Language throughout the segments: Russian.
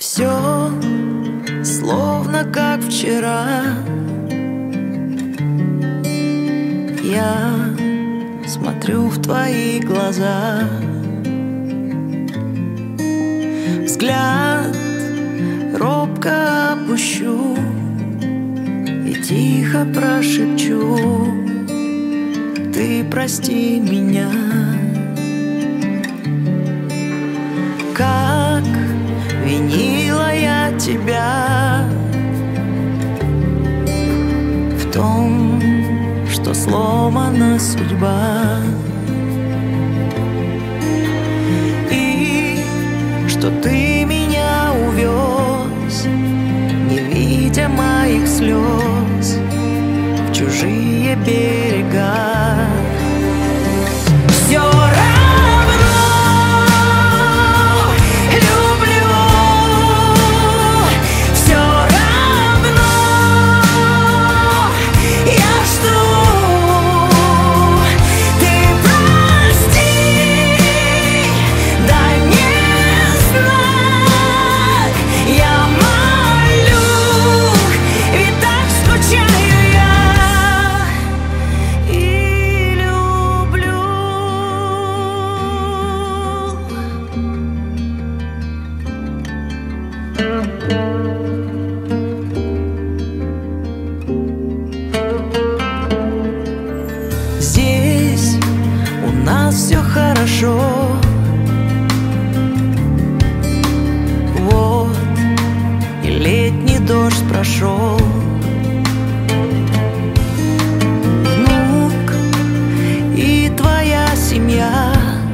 Все словно как вчера. Я смотрю в твои глаза, взгляд робко опущу и тихо прошепчу: ты прости меня. Как винила я тебя в том, что сломана судьба, и что ты меня увез, не видя моих слез, в чужие берега. Все равно люблю, все равно я жду. Ты прости, дай мне знак, я молю, ведь так скучаю я и люблю. Здесь у нас все хорошо. Вот и летний дождь прошел. Внук и твоя семья,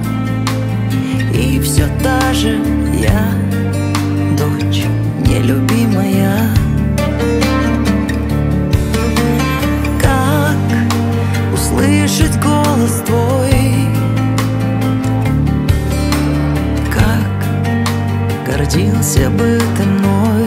и все та же я, дочь нелюбимая. Как услышать голос твой, как гордился бы ты мной.